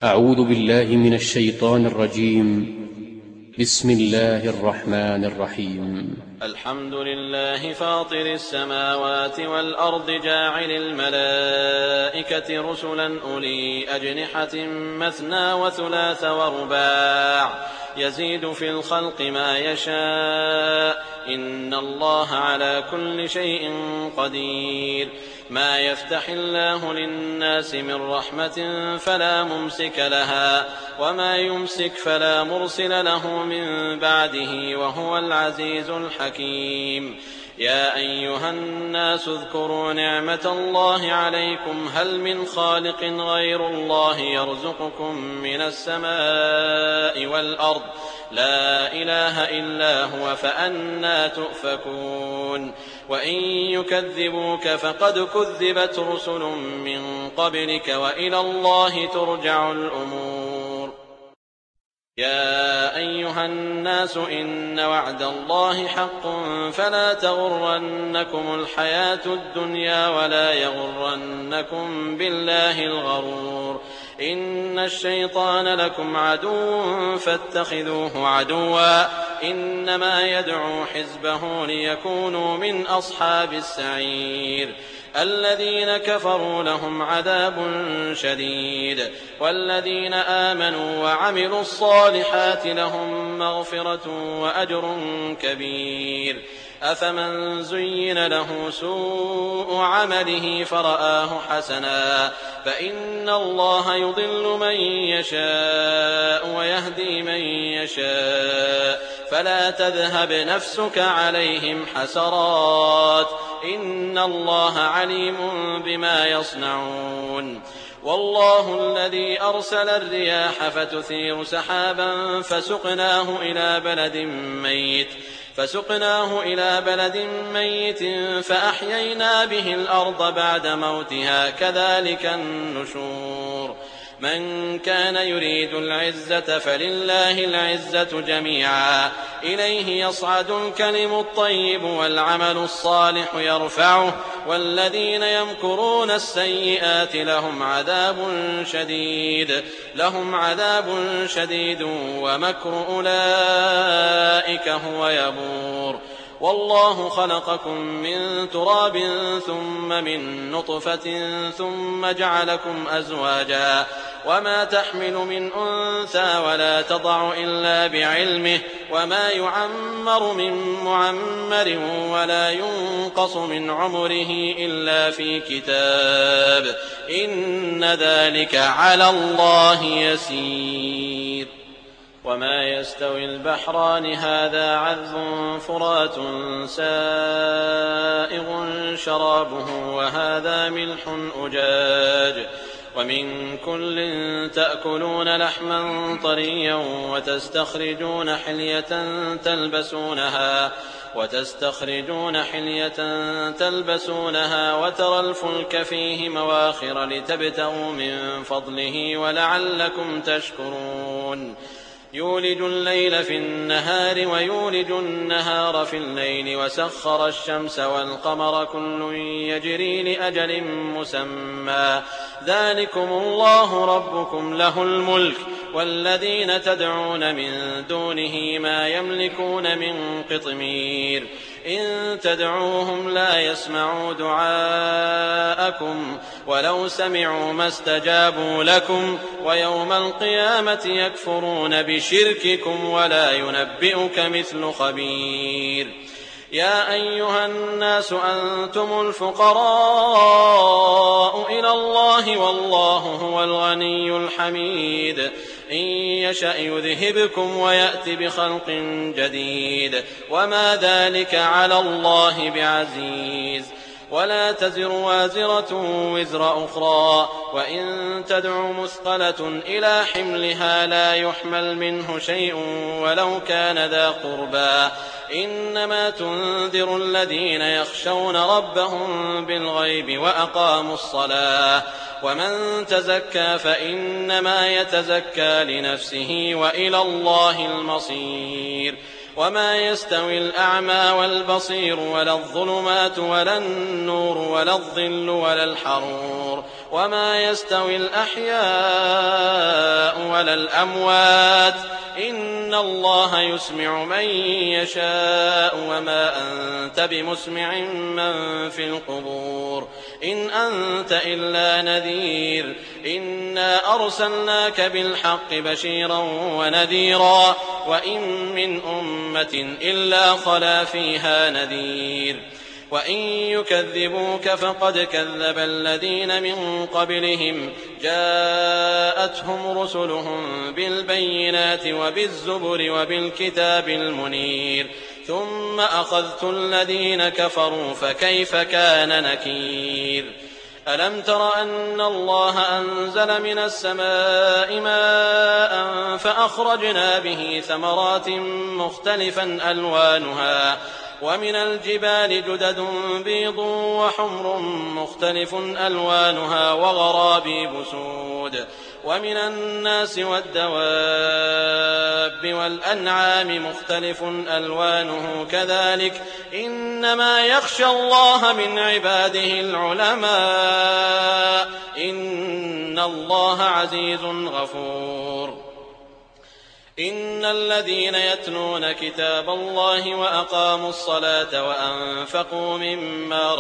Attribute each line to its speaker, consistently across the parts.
Speaker 1: أعوذ بالله من الشيطان الرجيم. بسم الله الرحمن الرحيم.
Speaker 2: الحمد لله فاطر السماوات والأرض جاعل الملائكة رسلا أولي أجنحة مثنى وثلاث ورباع يزيد في الخلق ما يشاء إن الله على كل شيء قدير. ما يفتح الله للناس من رحمة فلا ممسك لها وما يمسك فلا مرسل له من بعده وهو العزيز الحكيم. يا أيها الناس اذكروا نعمة الله عليكم هل من خالق غير الله يرزقكم من السماء والأرض لا إله إلا هو فأنى تؤفكون. وإن يكذبوك فقد كذبت رسل من قبلك وإلى الله ترجع الأمور. يا أيها الناس إن وعد الله حق فلا تغرنكم الحياة الدنيا ولا يغرنكم بالله الغرور. إن الشيطان لكم عدو فاتخذوه عدوا إنما يدعو حزبه ليكونوا من أصحاب السعير. الذين كفروا لهم عذاب شديد والذين آمنوا وعملوا الصالحات لهم مغفرة وأجر كبير. أفمن زين له سوء عمله فرآه حسنا فإن الله يضل من يشاء ويهدي من يشاء فلا تذهب نفسك عليهم حسرات إن الله عليم بما يصنعون. والله الذي أرسل الرياح فتثير سحابا فسقناه إلى بلد ميت فأحيينا به الأرض بعد موتها كذلك النشور. من كان يريد العزة فلله العزة جميعا إليه يصعد الكلم الطيب والعمل الصالح يرفعه والذين يمكرون السيئات لهم عذاب شديد ومكر أولئك هو يبور. والله خلقكم من تراب ثم من نطفة ثم جعلكم أزواجا وما تحمل من أنثى ولا تضع إلا بعلمه وما يعمر من معمر ولا ينقص من عمره إلا في كتاب إن ذلك على الله يسير. وما يستوي البحران هذا عذب فرات سائغ شرابه وهذا ملح أجاج ومن كل تأكلون لحما طريا وتستخرجون حلية تلبسونها وترى الفلك فيه مواخر لتبتغوا من فضله ولعلكم تشكرون. يولج الليل في النهار ويولج النهار في الليل وسخر الشمس والقمر كل يجري لأجل مسمى ذلكم الله ربكم له الملك والذين تدعون من دونه ما يملكون من قطمير. إن تدعوهم لا يسمعوا دعاءكم ولو سمعوا ما استجابوا لكم ويوم القيامة يكفرون بشرككم ولا ينبئك مثل خبير. يا أيها الناس أنتم الفقراء إلى الله والله هو الغني الحميد. إن يشأ يذهبكم ويأت بخلق جديد وما ذلك على الله بعزيز. ولا تزر وازرة وزر أخرى وإن تدع مثقلة إلى حملها لا يحمل منه شيء ولو كان ذا قربى إنما تنذر الذين يخشون ربهم بالغيب وأقاموا الصلاة ومن تزكى فإنما يتزكى لنفسه وإلى الله المصير. وما يستوي الأعمى والبصير ولا الظلمات ولا النور ولا الظل ولا الحرور وما يستوي الأحياء على الأموات إن الله يسمع من يشاء وما أنت بمسمع من في القبور إن أنت إلا نذير إنا أرسلناك بالحق بشيرا ونذيرا وإن من أمة إلا خلا فيها نذير وإن يكذبوك فقد كذب الذين من قبلهم جاءتهم رسلهم بالبينات وبالزبر وبالكتاب المنير ثم أخذت الذين كفروا فكيف كان نكير ألم تر أن الله أنزل من السماء ماء فأخرجنا به ثمرات مختلفا ألوانها ومن الجبال جدد بيض وحمر مختلف ألوانها وغرابيب سود ومن الناس والدواب والأنعام مختلف ألوانه كذلك إنما يخشى الله من عباده العلماء إن الله عزيز غفور إن الذين يتلون كتاب الله وأقاموا الصلاة وأنفقوا مما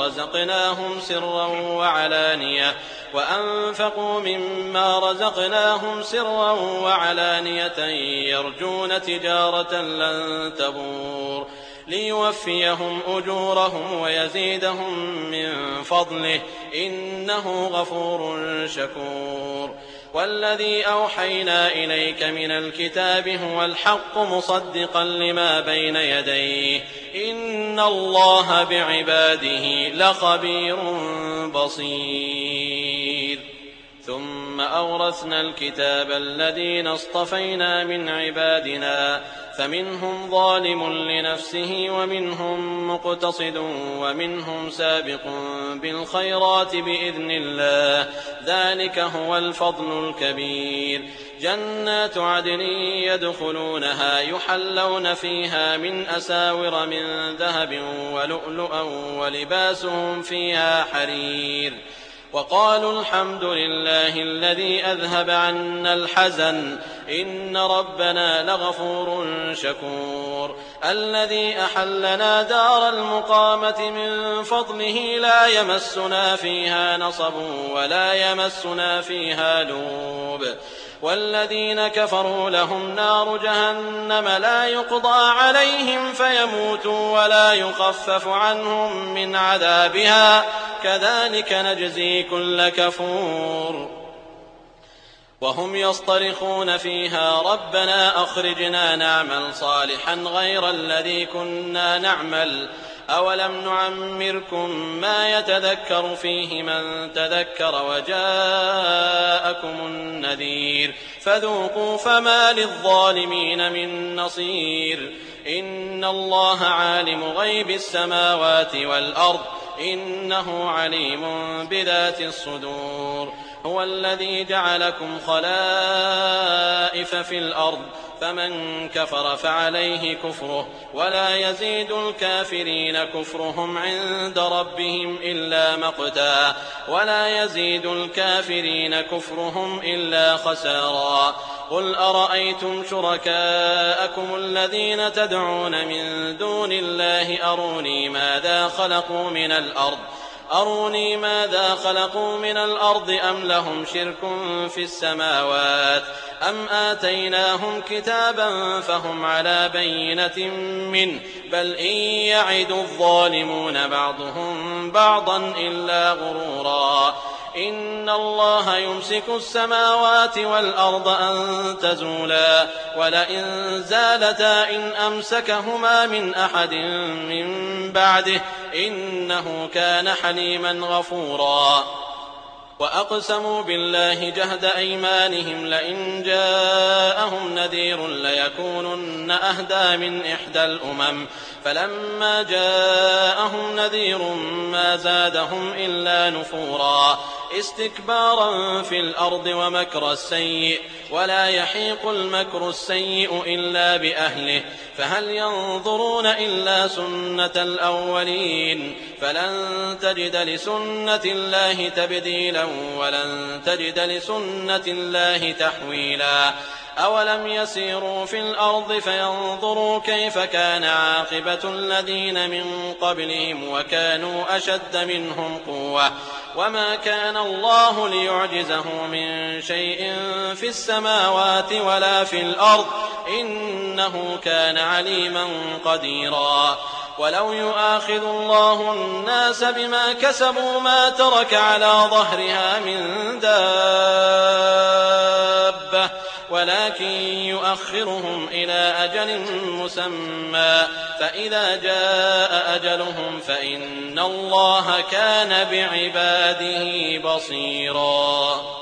Speaker 2: رزقناهم سرا وعلانية يرجون تجارة لن تبور ليوفيهم أجورهم ويزيدهم من فضله إنه غفور شكور والذي أوحينا إليك من الكتاب هو الحق مصدقا لما بين يديه إن الله بعباده لخبير بصير ثم أورثنا الكتاب الذين اصطفينا من عبادنا فمنهم ظالم لنفسه ومنهم مقتصد ومنهم سابق بالخيرات بإذن الله ذلك هو الفضل الكبير جنات عدن يدخلونها يحلون فيها من أساور من ذهب ولؤلؤا ولباسهم فيها حرير وقالوا الحمد لله الذي أذهب عنا الحزن إن ربنا لغفور شكور الذي أحلنا دار المقامة من فضله لا يمسنا فيها نصب ولا يمسنا فيها لوب والذين كفروا لهم نار جهنم لا يقضى عليهم فيموتوا ولا يخفف عنهم من عذابها كذلك نجزي كل كفور وهم يصطرخون فيها ربنا أخرجنا نعمل صالحا غير الذي كنا نعمل أولم نعمركم ما يتذكر فيه من تذكر وجاءكم النذير فذوقوا فما للظالمين من نصير إن الله عالم غيب السماوات والأرض إنه عليم بذات الصدور هو الذي جعلكم خلائف في الأرض فمن كفر فعليه كفره ولا يزيد الكافرين كفرهم عند ربهم إلا مقتا ولا يزيد الكافرين كفرهم إلا خسارا قل أرأيتم شركاءكم الذين تدعون من دون الله أروني ماذا خلقوا من الأرض أم لهم شرك في السماوات أم آتيناهم كتابا فهم على بينة منه بل إن يعد الظالمون بعضهم بعضا إلا غرورا إن الله يمسك السماوات والأرض أن تزولا ولئن زالتا إن أمسكهما من أحد من بعده إنه كان حليما غفورا وأقسموا بالله جهد أيمانهم لئن جاءهم نذير ليكونن أهدى من إحدى الأمم فلما جاءهم نذير ما زادهم إلا نفورا استكبارا في الأرض ومكر السيء ولا يحيق المكر السيء إلا بأهله فهل ينظرون إلا سنة الأولين فلن تجد لسنة الله تبديلا ولن تجد لسنة الله تحويلا أولم يسيروا في الأرض فينظروا كيف كان عاقبة الذين من قبلهم وكانوا أشد منهم قوة وما كان الله ليعجزه من شيء في السماوات ولا في الأرض إنه كان عليما قديرا ولو يؤاخذ الله الناس بما كسبوا ما ترك على ظهرها من دابة ولكن يؤخرهم إلى أجل مسمى فإذا جاء أجلهم فإن الله كان بعباده بصيرا